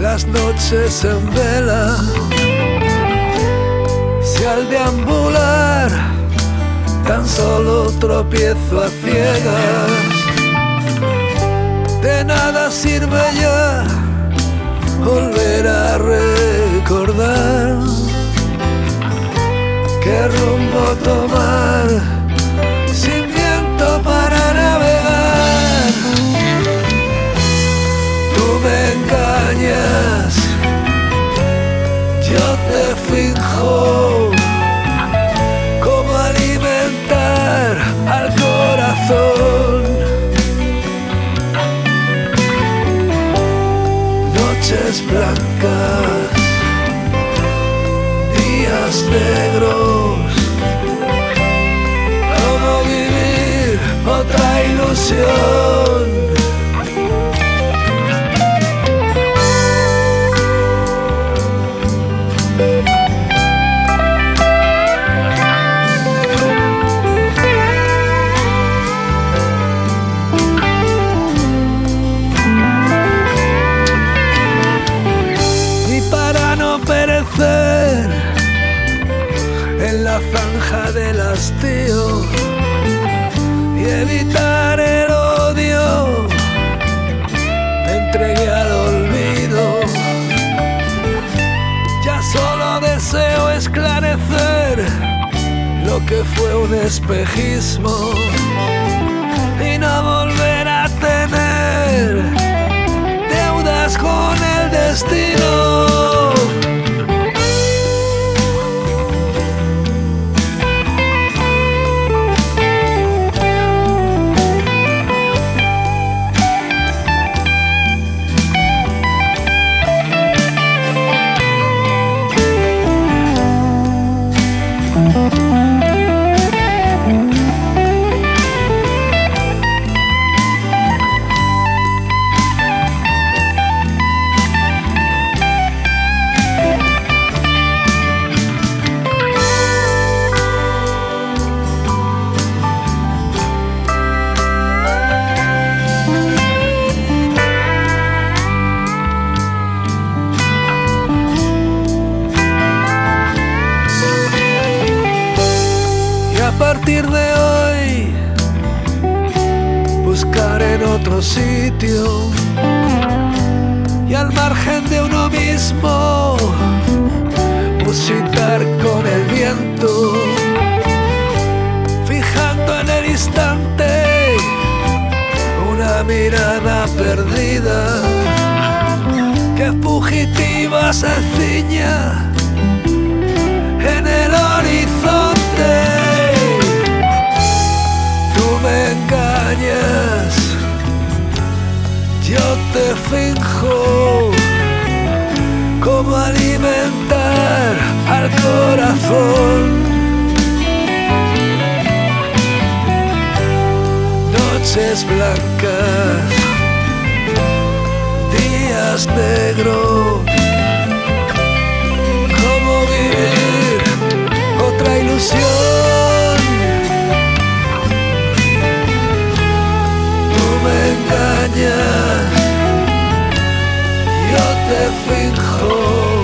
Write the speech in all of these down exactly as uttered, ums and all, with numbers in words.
las noches en vela, si al deambular tan solo tropiezo a ciegas, de nada sirve ya volver a recordar qué rumbo tomar sin viento para navegar. Tú me engañas, yo te finjo. ¿Cómo alimentar al corazón? Noches blancas, días negros. ¿Cómo vivir otra ilusión? En la zanja del hastío y evitar el odio, me entregué al olvido. Ya solo deseo esclarecer lo que fue un espejismo y no volver a tener deudas con el destino. A partir de hoy buscar en otro sitio y al margen de uno mismo musitar con el viento, fijando en el instante una mirada perdida que fugitiva se ciña en el horizonte. Me engañas, yo te finjo. ¿Cómo alimentar al corazón? Noches blancas, días negros. ¿Cómo vivir otra ilusión? Me engañas, yo te finjo.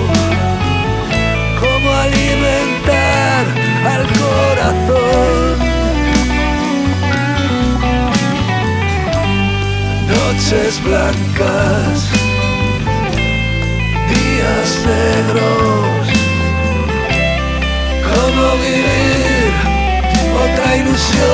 ¿Cómo alimentar al corazón? Noches blancas, días negros. ¿Cómo vivir otra ilusión?